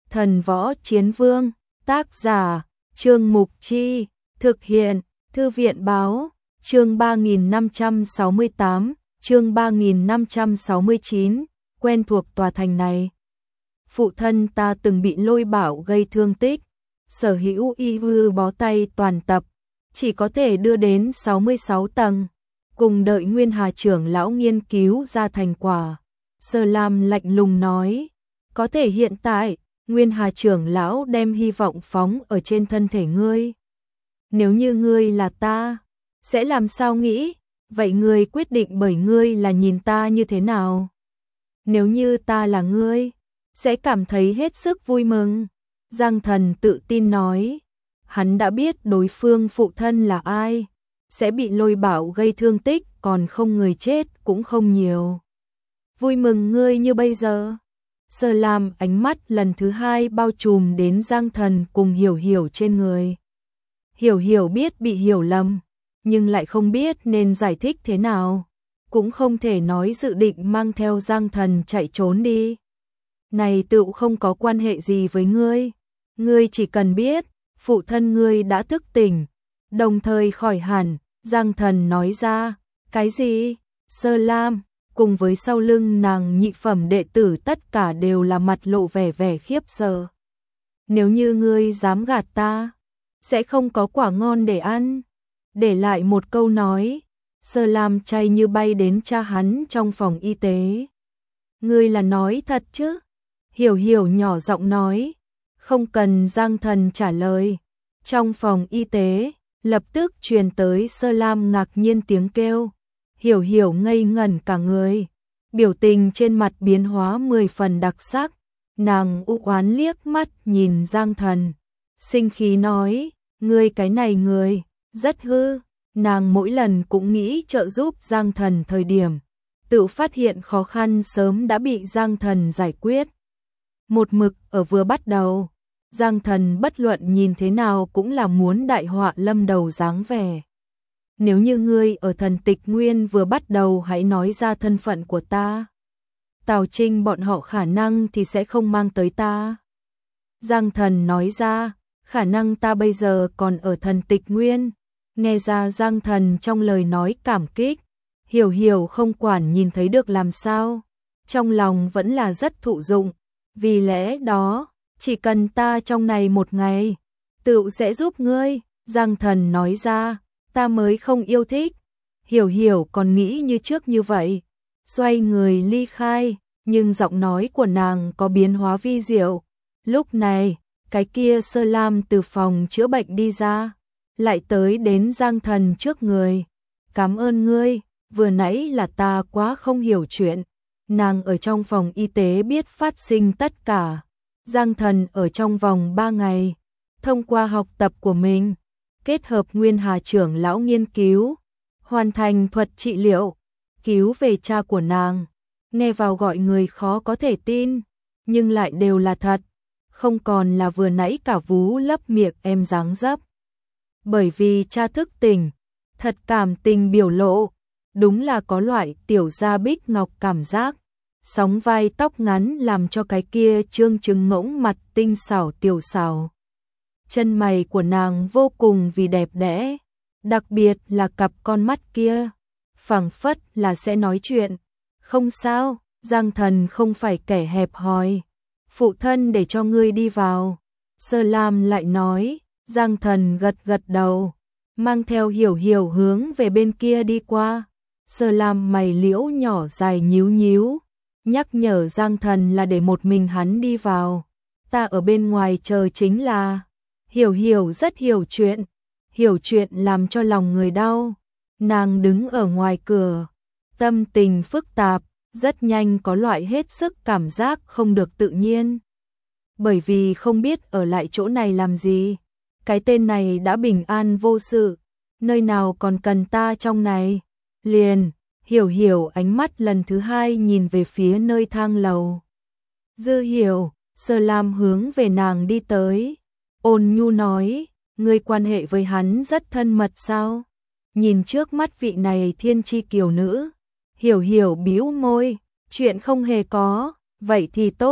Thần Võ Chiến Vương, tác giả, Trương Mục Chi, thực hiện, Thư viện Báo, chương 3568, chương 3569, quen thuộc tòa thành này. Phụ thân ta từng bị lôi bảo gây thương tích, sở hữu y hư bó tay toàn tập, chỉ có thể đưa đến 66 tầng, cùng đợi Nguyên Hà trưởng lão nghiên cứu ra thành quả. Sở Lam lạnh lùng nói, có thể hiện tại, Nguyên Hà trưởng lão đem hy vọng phóng ở trên thân thể ngươi. Nếu như ngươi là ta, sẽ làm sao nghĩ? Vậy ngươi quyết định bởi ngươi là nhìn ta như thế nào? Nếu như ta là ngươi, sẽ cảm thấy hết sức vui mừng. Giang Thần tự tin nói, hắn đã biết đối phương phụ thân là ai, sẽ bị lôi bảo gây thương tích, còn không người chết cũng không nhiều. Vui mừng ngươi như bây giờ. Sở Lam ánh mắt lần thứ hai bao trùm đến Giang Thần cùng Hiểu Hiểu trên người. Hiểu Hiểu biết bị hiểu lầm, nhưng lại không biết nên giải thích thế nào, cũng không thể nói dự định mang theo Giang Thần chạy trốn đi. Này tựu không có quan hệ gì với ngươi chỉ cần biết, phụ thân ngươi đã thức tỉnh, đồng thời khỏi hẳn. Giang Thần nói ra, cái gì? Sở Lam, cùng với sau lưng nàng nhị phẩm đệ tử tất cả đều là mặt lộ vẻ vẻ khiếp sợ. Nếu như ngươi dám gạt ta, sẽ không có quả ngon để ăn. Để lại một câu nói, Sở Lam chay như bay đến cha hắn trong phòng y tế. Ngươi là nói thật chứ? Hiểu Hiểu nhỏ giọng nói, không cần Giang Thần trả lời. Trong phòng y tế, lập tức truyền tới Sở Lam ngạc nhiên tiếng kêu. Hiểu Hiểu ngây ngẩn cả người, biểu tình trên mặt biến hóa 10 phần đặc sắc. Nàng u oán liếc mắt nhìn Giang Thần, sinh khí nói, ngươi cái này người, rất hư. Nàng mỗi lần cũng nghĩ trợ giúp Giang Thần thời điểm, tự phát hiện khó khăn sớm đã bị Giang Thần giải quyết. Một mực ở vừa bắt đầu, Giang Thần bất luận nhìn thế nào cũng là muốn đại họa lâm đầu dáng vẻ. Nếu như ngươi ở Thần Tịch Nguyên vừa bắt đầu hãy nói ra thân phận của ta, Tào Trinh bọn họ khả năng thì sẽ không mang tới ta. Giang Thần nói ra, khả năng ta bây giờ còn ở Thần Tịch Nguyên. Nghe ra Giang Thần trong lời nói cảm kích, Hiểu Hiểu không quản nhìn thấy được làm sao, trong lòng vẫn là rất thụ dụng. Vì lẽ đó, chỉ cần ta trong này một ngày, tựu sẽ giúp ngươi. Giang Thần nói ra, ta mới không yêu thích. Hiểu Hiểu còn nghĩ như trước như vậy, xoay người ly khai, nhưng giọng nói của nàng có biến hóa vi diệu. Lúc này, cái kia Sở Lam từ phòng chữa bệnh đi ra, lại tới đến Giang Thần trước người. Cảm ơn ngươi, vừa nãy là ta quá không hiểu chuyện. Nàng ở trong phòng y tế biết phát sinh tất cả. Giang Thần ở trong vòng 3 ngày, thông qua học tập của mình, kết hợp Nguyên Hà trưởng lão nghiên cứu, hoàn thành thuật trị liệu, cứu về cha của nàng. Nghe vào gọi người khó có thể tin, nhưng lại đều là thật, không còn là vừa nãy cả vú lấp miệng em dáng dấp. Bởi vì cha thức tỉnh, thật cảm tình biểu lộ, đúng là có loại tiểu gia bích ngọc cảm giác. Sóng vai tóc ngắn làm cho cái kia trương trứng ngỗng mặt tinh xảo tiểu xảo. Chân mày của nàng vô cùng vì đẹp đẽ, đặc biệt là cặp con mắt kia, phảng phất là sẽ nói chuyện. Không sao, Giang Thần không phải kẻ hẹp hòi, phụ thân để cho ngươi đi vào. Sở Lam lại nói. Giang Thần gật gật đầu, mang theo Hiểu Hiểu hướng về bên kia đi qua. Sở Lam mày liễu nhỏ dài nhíu nhíu, nhắc nhở Giang Thần là để một mình hắn đi vào. Ta ở bên ngoài chờ chính là. Hiểu Hiểu rất hiểu chuyện làm cho lòng người đau. Nàng đứng ở ngoài cửa, tâm tình phức tạp, rất nhanh có loại hết sức cảm giác không được tự nhiên. Bởi vì không biết ở lại chỗ này làm gì. Cái tên này đã bình an vô sự, nơi nào còn cần ta trong này. Liền, Hiểu Hiểu ánh mắt lần thứ hai nhìn về phía nơi thang lầu. Dư Hiểu, Sở Lam hướng về nàng đi tới, ôn nhu nói, ngươi quan hệ với hắn rất thân mật sao? Nhìn trước mắt vị này thiên chi kiều nữ, Hiểu Hiểu bĩu môi, chuyện không hề có, vậy thì tốt.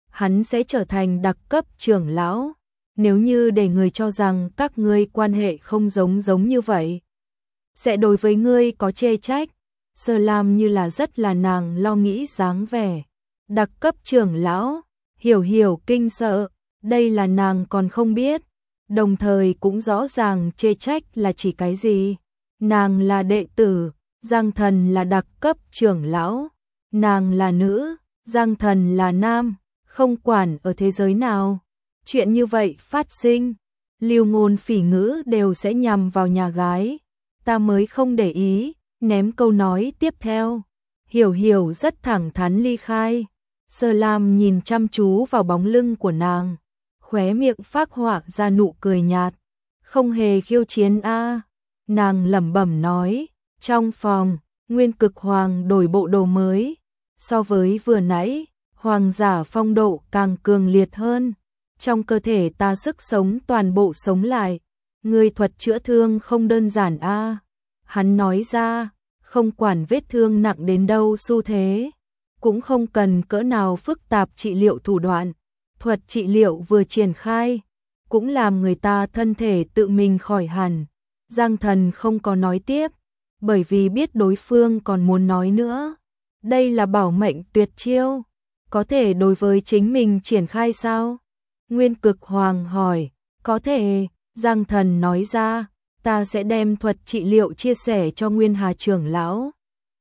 hắn sẽ trở thành đặc cấp trưởng lão. Nếu như để người cho rằng các ngươi quan hệ không giống như vậy, sẽ đối với ngươi có chê trách. Sơ Lam như là rất là nàng lo nghĩ dáng vẻ. Đặc cấp trưởng lão, Hiểu Hiểu kinh sợ, đây là nàng còn không biết, đồng thời cũng rõ ràng chê trách là chỉ cái gì. Nàng là đệ tử, Giang Thần là đặc cấp trưởng lão, nàng là nữ, Giang Thần là nam, không quản ở thế giới nào. Chuyện như vậy phát sinh, lưu ngôn phỉ ngữ đều sẽ nhằm vào nhà gái. Ta mới không để ý, ném câu nói tiếp theo. Hiểu Hiểu rất thẳng thắn ly khai. Sơ Lam nhìn chăm chú vào bóng lưng của nàng, khóe miệng phác họa ra nụ cười nhạt. Không hề khiêu chiến a. Nàng lẩm bẩm nói. Trong phòng, Nguyên Cực Hoàng đổi bộ đồ mới. So với vừa nãy, hoàng giả phong độ càng cường liệt hơn. Trong cơ thể ta sức sống toàn bộ sống lại. Người thuật chữa thương không đơn giản a. Hắn nói ra, không quản vết thương nặng đến đâu xu thế, cũng không cần cỡ nào phức tạp trị liệu thủ đoạn. Thuật trị liệu vừa triển khai, cũng làm người ta thân thể tự mình khỏi hẳn. Giang Thần không có nói tiếp, bởi vì biết đối phương còn muốn nói nữa. Đây là bảo mệnh tuyệt chiêu, có thể đối với chính mình triển khai sao? Nguyên Cực Hoàng hỏi, có thể. Giang Thần nói ra, ta sẽ đem thuật trị liệu chia sẻ cho Nguyên Hà trưởng lão.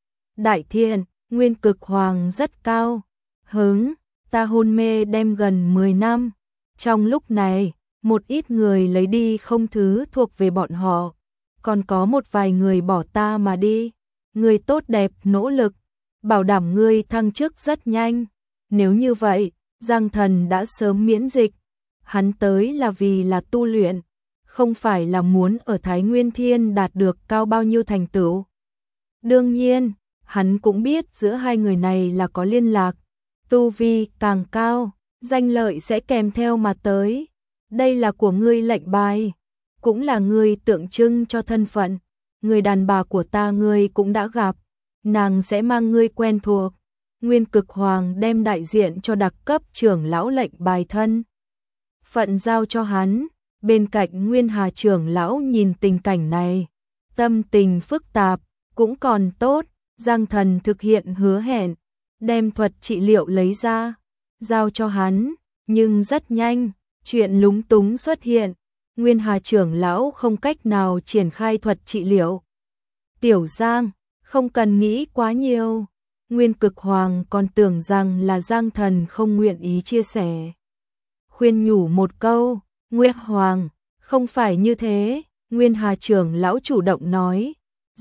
Đại Thiện, Nguyên Cực Hoàng rất cao hứng, ta hôn mê đem gần 10 năm. Trong lúc này, một ít người lấy đi không thứ thuộc về bọn họ, còn có một vài người bỏ ta mà đi. Người tốt đẹp nỗ lực, bảo đảm ngươi thăng chức rất nhanh. Nếu như vậy, Giang Thần đã sớm miễn dịch. Hắn tới là vì là tu luyện, không phải là muốn ở Thái Nguyên Thiên đạt được cao bao nhiêu thành tựu. Đương nhiên, hắn cũng biết giữa hai người này là có liên lạc. Tu vi càng cao, danh lợi sẽ kèm theo mà tới. Đây là của ngươi lệnh bài, cũng là ngươi tượng trưng cho thân phận. Người đàn bà của ta ngươi cũng đã gặp, nàng sẽ mang ngươi quen thuộc. Nguyên Cực Hoàng đem đại diện cho đặc cấp trưởng lão lệnh bài thân phận giao cho hắn. Bên cạnh Nguyên Hà trưởng lão nhìn tình cảnh này, tâm tình phức tạp, cũng còn tốt. Giang Thần thực hiện hứa hẹn, đem thuật trị liệu lấy ra, giao cho hắn, nhưng rất nhanh, chuyện lúng túng xuất hiện. Nguyên Hà trưởng lão không cách nào triển khai thuật trị liệu. Tiểu Giang, không cần nghĩ quá nhiều. Nguyên Cực Hoàng còn tưởng rằng là Giang Thần không nguyện ý chia sẻ. Khuyên nhủ một câu, Nguyên Hoàng, không phải như thế. Nguyên Hà trưởng lão chủ động nói,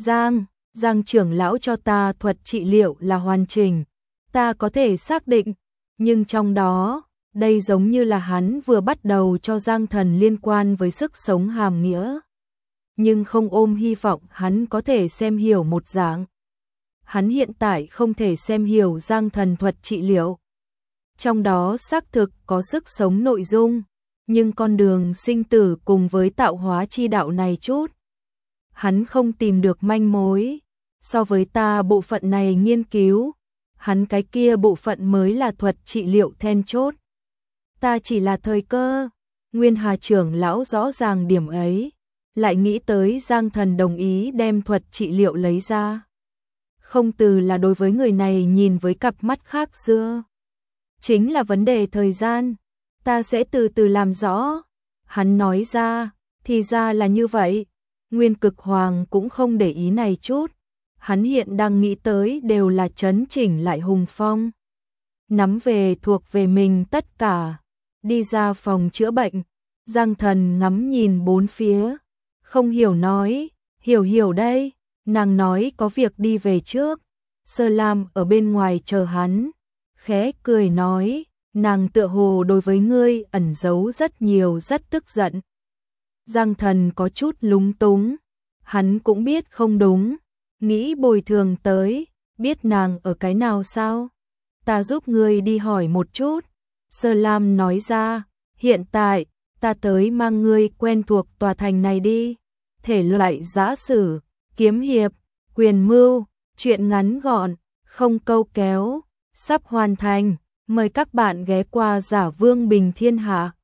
Giang trưởng lão cho ta thuật trị liệu là hoàn chỉnh, ta có thể xác định, nhưng trong đó, đây giống như là hắn vừa bắt đầu cho Giang Thần liên quan với sức sống hàm nghĩa. Nhưng không ôm hy vọng hắn có thể xem hiểu một dạng. Hắn hiện tại không thể xem hiểu Giang Thần thuật trị liệu. Trong đó xác thực có sức sống nội dung, nhưng con đường sinh tử cùng với tạo hóa chi đạo này chút, hắn không tìm được manh mối. So với ta bộ phận này nghiên cứu, hắn cái kia bộ phận mới là thuật trị liệu then chốt. Ta chỉ là thời cơ. Nguyên Hà trưởng lão rõ ràng điểm ấy, lại nghĩ tới Giang Thần đồng ý đem thuật trị liệu lấy ra. Không từ là đối với người này nhìn với cặp mắt khác xưa. Chính là vấn đề thời gian, ta sẽ từ từ làm rõ. Hắn nói ra, thì ra là như vậy. Nguyên Cực Hoàng cũng không để ý này chút. Hắn hiện đang nghĩ tới đều là trấn chỉnh lại Hùng Phong, nắm về thuộc về mình tất cả. Đi ra phòng chữa bệnh, Giang Thần ngắm nhìn bốn phía, không hiểu nói, hiểu đây. Nàng nói có việc đi về trước. Sơ Lam ở bên ngoài chờ hắn, khẽ cười nói, nàng tựa hồ đối với ngươi ẩn giấu rất nhiều, rất tức giận. Giang Thần có chút lúng túng, hắn cũng biết không đúng, nghĩ bồi thường tới, biết nàng ở cái nào sao? Ta giúp ngươi đi hỏi một chút. Sơ Lam nói ra, hiện tại, ta tới mang ngươi quen thuộc tòa thành này đi. Thể loại giã sử, kiếm hiệp, quyền mưu, chuyện ngắn gọn, không câu kéo, sắp hoàn thành. Mời các bạn ghé qua Giả Vương Bình Thiên Hạ.